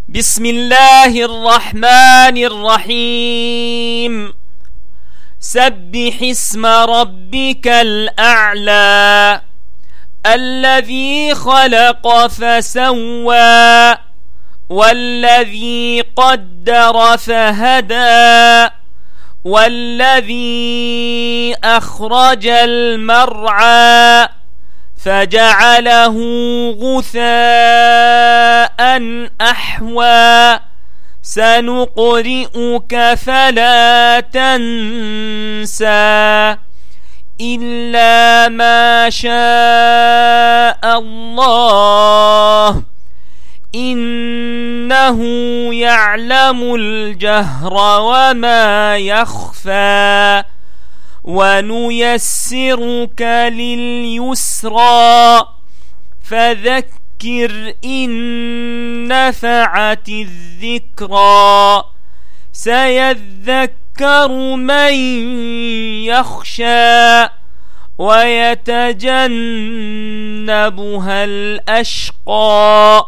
بسم الله الرحمن الرحيم. سبح اسم ربك الأعلى الذي خلق فسوى والذي قدر فهدى والذي أخرج المرعى فجعله غثاء أحوى سنقرئك فلا تنسى إلا ما شاء الله إنه يعلم الجهر وما يخفى ونيسرك لليسرى فذكر إن نفعت الذكرى سيذكر من يخشى ويتجنبها الأشقى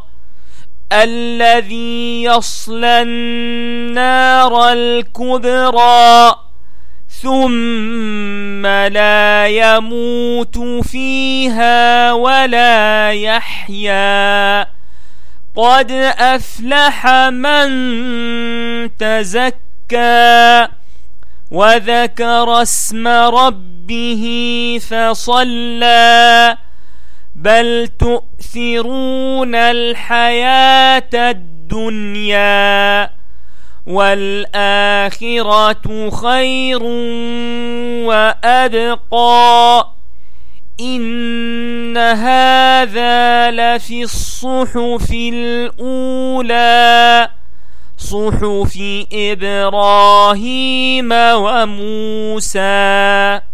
الذي يصلى النار الكبرى ثم لا يموت فيها ولا يحيا قد أفلح من تزكى وذكر اسم ربه فصلى بل تؤثرون الحياة الدنيا والآخرة خير وأبقى إن هذا لفي الصحف الأولى صحف إبراهيم وموسى.